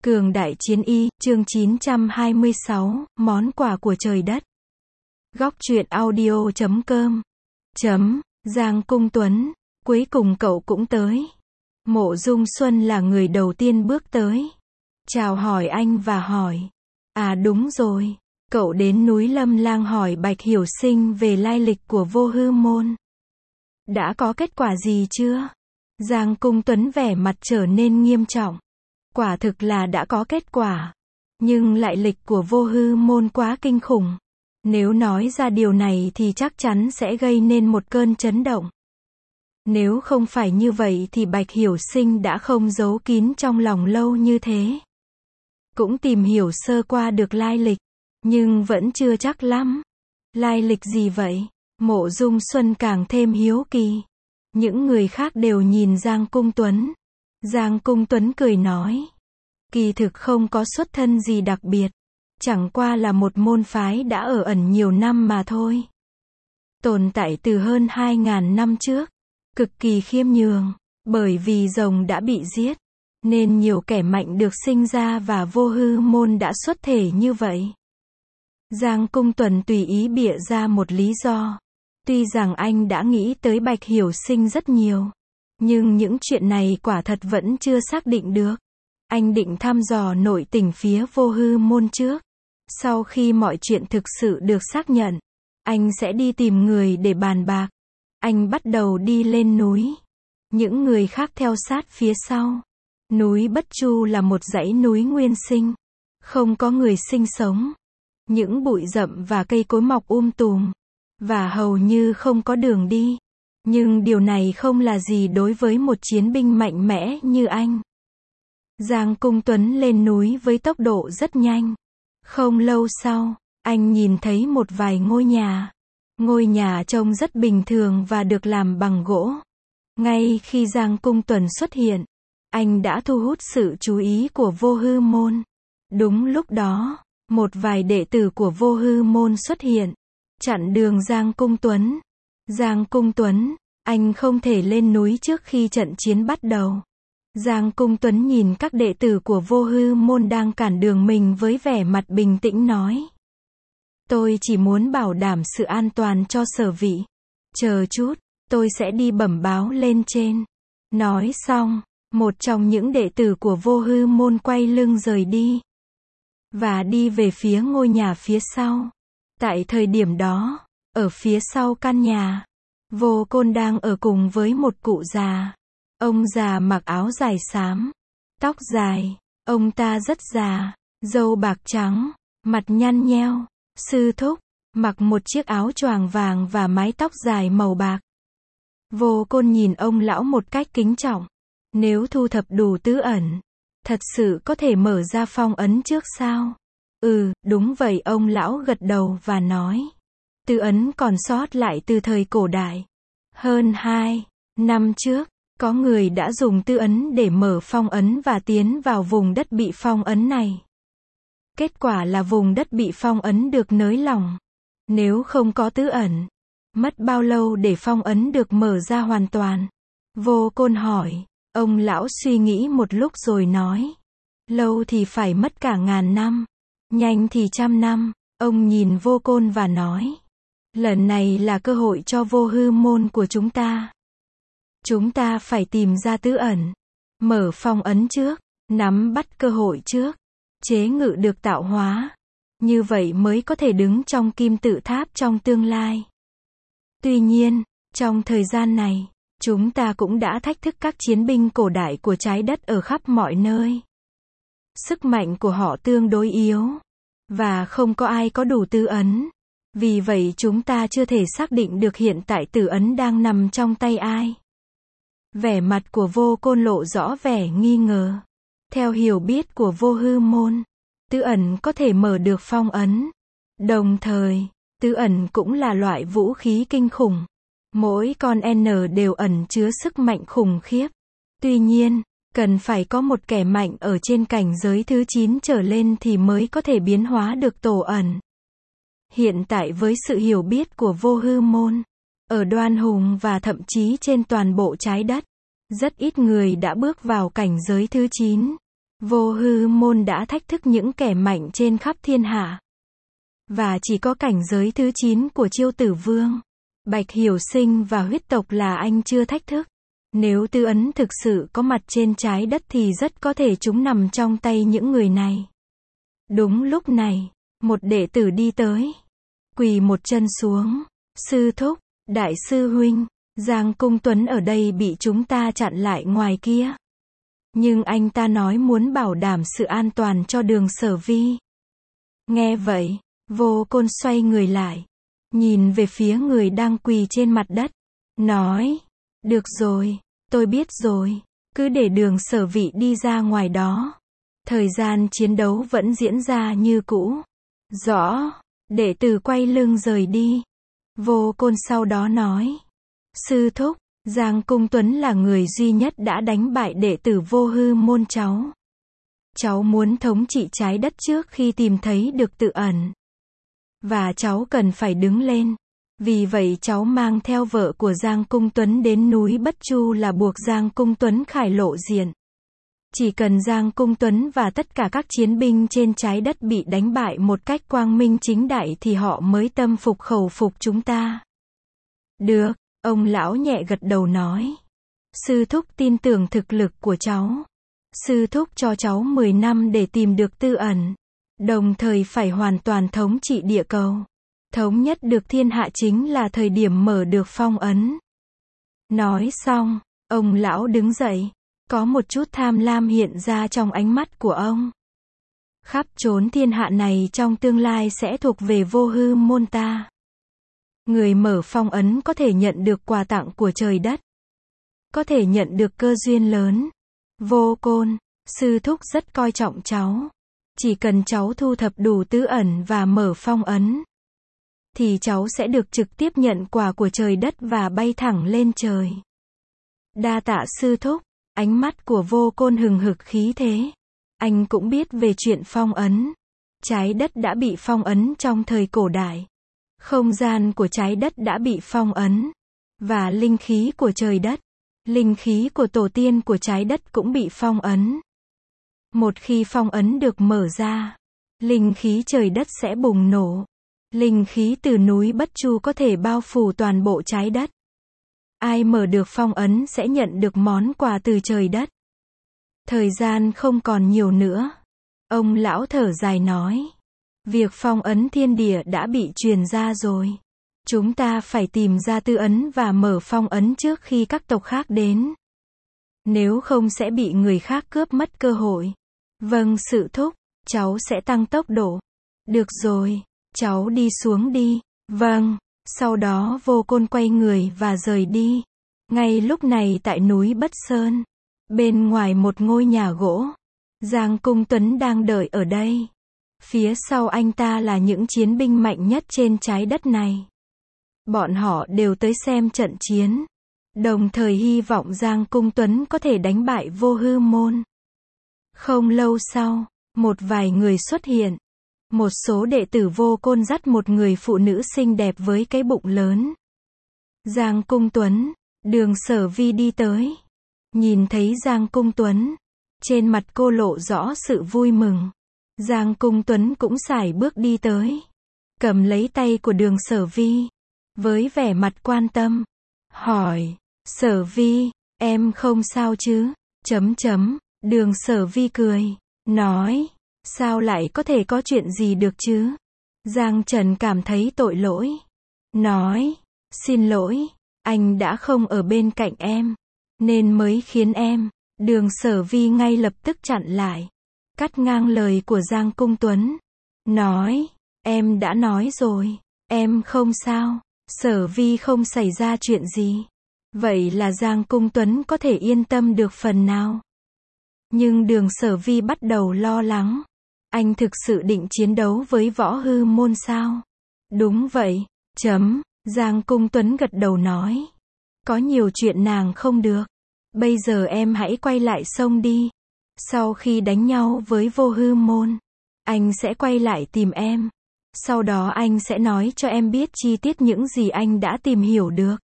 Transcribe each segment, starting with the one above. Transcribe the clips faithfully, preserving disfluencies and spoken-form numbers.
Cường đại chiến y, chương chín trăm hai mươi sáu, món quà của trời đất. Góc truyện audio chấm com. Chấm, Giang Cung Tuấn, cuối cùng cậu cũng tới. Mộ Dung Xuân là người đầu tiên bước tới. Chào hỏi anh và hỏi. À đúng rồi, cậu đến núi Lâm Lang hỏi Bạch Hiểu Sinh về lai lịch của Vô Hư Môn. Đã có kết quả gì chưa? Giang Cung Tuấn vẻ mặt trở nên nghiêm trọng. Quả thực là đã có kết quả. Nhưng lại lịch của Vô Hư Môn quá kinh khủng. Nếu nói ra điều này thì chắc chắn sẽ gây nên một cơn chấn động. Nếu không phải như vậy thì Bạch Hiểu Sinh đã không giấu kín trong lòng lâu như thế. Cũng tìm hiểu sơ qua được lai lịch. Nhưng vẫn chưa chắc lắm. Lai lịch gì vậy? Mộ Dung Xuân càng thêm hiếu kỳ. Những người khác đều nhìn Giang Cung Tuấn. Giang Cung Tuấn cười nói. Kỳ thực không có xuất thân gì đặc biệt. Chẳng qua là một môn phái đã ở ẩn nhiều năm mà thôi. Tồn tại từ hơn hai ngàn năm trước. Cực kỳ khiêm nhường. Bởi vì rồng đã bị giết. Nên nhiều kẻ mạnh được sinh ra và Vô Hư Môn đã xuất thể như vậy. Giang Cung Tuấn tùy ý bịa ra một lý do. Tuy rằng anh đã nghĩ tới Bạch Hiểu Sinh rất nhiều. Nhưng những chuyện này quả thật vẫn chưa xác định được. Anh định thăm dò nội tình phía Vô Hư Môn trước. Sau khi mọi chuyện thực sự được xác nhận, anh sẽ đi tìm người để bàn bạc. Anh bắt đầu đi lên núi. Những người khác theo sát phía sau. Núi Bất Chu là một dãy núi nguyên sinh. Không có người sinh sống. Những bụi rậm và cây cối mọc um tùm. Và hầu như không có đường đi. Nhưng điều này không là gì đối với một chiến binh mạnh mẽ như anh. Giang Cung Tuấn lên núi với tốc độ rất nhanh. Không lâu sau, anh nhìn thấy một vài ngôi nhà. Ngôi nhà trông rất bình thường và được làm bằng gỗ. Ngay khi Giang Cung Tuấn xuất hiện, anh đã thu hút sự chú ý của Vô Hư Môn. Đúng lúc đó, một vài đệ tử của Vô Hư Môn xuất hiện, chặn đường Giang Cung Tuấn. Giang Cung Tuấn, anh không thể lên núi trước khi trận chiến bắt đầu. Giang Cung Tuấn nhìn các đệ tử của Vô Hư Môn đang cản đường mình với vẻ mặt bình tĩnh nói. Tôi chỉ muốn bảo đảm sự an toàn cho sở vị. Chờ chút, tôi sẽ đi bẩm báo lên trên. Nói xong, một trong những đệ tử của Vô Hư Môn quay lưng rời đi. Và đi về phía ngôi nhà phía sau. Tại thời điểm đó, ở phía sau căn nhà, Vô Côn đang ở cùng với một cụ già. Ông già mặc áo dài xám, tóc dài, ông ta rất già, râu bạc trắng, mặt nhăn nheo. Sư thúc, mặc một chiếc áo choàng vàng và mái tóc dài màu bạc. Vô Côn nhìn ông lão một cách kính trọng. Nếu thu thập đủ tứ ẩn, thật sự có thể mở ra phong ấn trước sao? Ừ, đúng vậy, ông lão gật đầu và nói. Tứ ấn còn sót lại từ thời cổ đại. Hơn hai năm trước, có người đã dùng tứ ấn để mở phong ấn và tiến vào vùng đất bị phong ấn này. Kết quả là vùng đất bị phong ấn được nới lỏng. Nếu không có tứ ẩn, mất bao lâu để phong ấn được mở ra hoàn toàn? Vô Côn hỏi. Ông lão suy nghĩ một lúc rồi nói. Lâu thì phải mất cả ngàn năm. Nhanh thì trăm năm. Ông nhìn Vô Côn và nói. Lần này là cơ hội cho Vô Hư Môn của chúng ta. Chúng ta phải tìm ra tứ ẩn. Mở phong ấn trước. Nắm bắt cơ hội trước. Chế ngự được tạo hóa. Như vậy mới có thể đứng trong kim tự tháp trong tương lai. Tuy nhiên, trong thời gian này, chúng ta cũng đã thách thức các chiến binh cổ đại của trái đất ở khắp mọi nơi. Sức mạnh của họ tương đối yếu. Và không có ai có đủ tứ ấn. Vì vậy chúng ta chưa thể xác định được hiện tại tứ ấn đang nằm trong tay ai. Vẻ mặt của Vô Côn lộ rõ vẻ nghi ngờ. Theo hiểu biết của Vô Hư Môn, tứ ẩn có thể mở được phong ấn. Đồng thời, tứ ẩn cũng là loại vũ khí kinh khủng. Mỗi con N đều ẩn chứa sức mạnh khủng khiếp. Tuy nhiên, cần phải có một kẻ mạnh ở trên cảnh giới thứ chín trở lên thì mới có thể biến hóa được tổ ẩn. Hiện tại với sự hiểu biết của Vô Hư Môn, ở Đoan Hùng và thậm chí trên toàn bộ trái đất, rất ít người đã bước vào cảnh giới thứ chín. Vô Hư Môn đã thách thức những kẻ mạnh trên khắp thiên hạ. Và chỉ có cảnh giới thứ chín của Chiêu Tử Vương, Bạch Hiểu Sinh và huyết tộc là anh chưa thách thức. Nếu tư ấn thực sự có mặt trên trái đất thì rất có thể chúng nằm trong tay những người này. Đúng lúc này, một đệ tử đi tới, quỳ một chân xuống. Sư thúc, đại sư huynh, Giang Cung Tuấn ở đây bị chúng ta chặn lại ngoài kia. Nhưng anh ta nói muốn bảo đảm sự an toàn cho Đường Sở Vi. Nghe vậy, Vô Côn xoay người lại, nhìn về phía người đang quỳ trên mặt đất, nói, được rồi, tôi biết rồi, cứ để Đường Sở Vi đi ra ngoài đó. Thời gian chiến đấu vẫn diễn ra như cũ. Rõ, đệ tử quay lưng rời đi. Vô Côn sau đó nói, sư thúc, Giang Cung Tuấn là người duy nhất đã đánh bại đệ tử Vô Hư Môn cháu. Cháu muốn thống trị trái đất trước khi tìm thấy được tự ẩn. Và cháu cần phải đứng lên. Vì vậy cháu mang theo vợ của Giang Cung Tuấn đến núi Bất Chu là buộc Giang Cung Tuấn khải lộ diện. Chỉ cần Giang Cung Tuấn và tất cả các chiến binh trên trái đất bị đánh bại một cách quang minh chính đại thì họ mới tâm phục khẩu phục chúng ta. Được, ông lão nhẹ gật đầu nói. Sư thúc tin tưởng thực lực của cháu. Sư thúc cho cháu mười năm để tìm được tư ẩn. Đồng thời phải hoàn toàn thống trị địa cầu. Thống nhất được thiên hạ chính là thời điểm mở được phong ấn. Nói xong, ông lão đứng dậy. Có một chút tham lam hiện ra trong ánh mắt của ông. Khắp chốn thiên hạ này trong tương lai sẽ thuộc về Vô Hư Môn ta. Người mở phong ấn có thể nhận được quà tặng của trời đất. Có thể nhận được cơ duyên lớn. Vô Côn, sư thúc rất coi trọng cháu. Chỉ cần cháu thu thập đủ tứ ẩn và mở phong ấn, thì cháu sẽ được trực tiếp nhận quà của trời đất và bay thẳng lên trời. Đa tạ sư thúc. Ánh mắt của Vô Côn hừng hực khí thế. Anh cũng biết về chuyện phong ấn. Trái đất đã bị phong ấn trong thời cổ đại. Không gian của trái đất đã bị phong ấn. Và linh khí của trời đất, linh khí của tổ tiên của trái đất cũng bị phong ấn. Một khi phong ấn được mở ra, linh khí trời đất sẽ bùng nổ. Linh khí từ núi Bất Chu có thể bao phủ toàn bộ trái đất. Ai mở được phong ấn sẽ nhận được món quà từ trời đất. Thời gian không còn nhiều nữa. Ông lão thở dài nói. Việc phong ấn thiên địa đã bị truyền ra rồi. Chúng ta phải tìm ra tư ấn và mở phong ấn trước khi các tộc khác đến. Nếu không sẽ bị người khác cướp mất cơ hội. Vâng sự thúc, cháu sẽ tăng tốc độ. Được rồi, cháu đi xuống đi. Vâng. Sau đó Vô Côn quay người và rời đi. Ngay lúc này tại núi Bất Sơn, bên ngoài một ngôi nhà gỗ, Giang Cung Tuấn đang đợi ở đây. Phía sau anh ta là những chiến binh mạnh nhất trên trái đất này. Bọn họ đều tới xem trận chiến, đồng thời hy vọng Giang Cung Tuấn có thể đánh bại Vô Hư Môn. Không lâu sau, một vài người xuất hiện. Một số đệ tử Vô Côn dắt một người phụ nữ xinh đẹp với cái bụng lớn. Giang Cung Tuấn, Đường Sở Vi đi tới. Nhìn thấy Giang Cung Tuấn, trên mặt cô lộ rõ sự vui mừng. Giang Cung Tuấn cũng sải bước đi tới, cầm lấy tay của Đường Sở Vi, với vẻ mặt quan tâm, hỏi, Sở Vi, em không sao chứ? Chấm chấm, Đường Sở Vi cười, nói, sao lại có thể có chuyện gì được chứ? Giang Trần cảm thấy tội lỗi, nói, xin lỗi, anh đã không ở bên cạnh em, nên mới khiến em. Đường Sở Vi ngay lập tức chặn lại, cắt ngang lời của Giang Cung Tuấn, nói, em đã nói rồi, em không sao, Sở Vi không xảy ra chuyện gì. Vậy là Giang Cung Tuấn có thể yên tâm được phần nào. Nhưng Đường Sở Vi bắt đầu lo lắng. Anh thực sự định chiến đấu với Võ Hư Môn sao? Đúng vậy, chấm, Giang Cung Tuấn gật đầu nói. Có nhiều chuyện nàng không được. Bây giờ em hãy quay lại sông đi. Sau khi đánh nhau với Vô Hư Môn, anh sẽ quay lại tìm em. Sau đó anh sẽ nói cho em biết chi tiết những gì anh đã tìm hiểu được.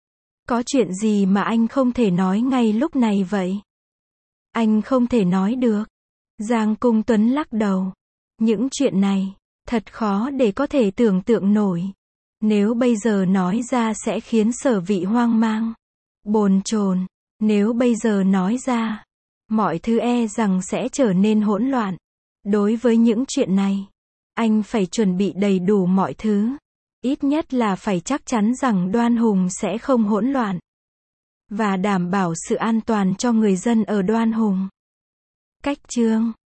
Có chuyện gì mà anh không thể nói ngay lúc này vậy? Anh không thể nói được. Giang Cung Tuấn lắc đầu. Những chuyện này, thật khó để có thể tưởng tượng nổi. Nếu bây giờ nói ra sẽ khiến Sở Vị hoang mang, bồn chồn. Nếu bây giờ nói ra, mọi thứ e rằng sẽ trở nên hỗn loạn. Đối với những chuyện này, anh phải chuẩn bị đầy đủ mọi thứ. Ít nhất là phải chắc chắn rằng Đoan Hùng sẽ không hỗn loạn. Và đảm bảo sự an toàn cho người dân ở Đoan Hùng. Cách chương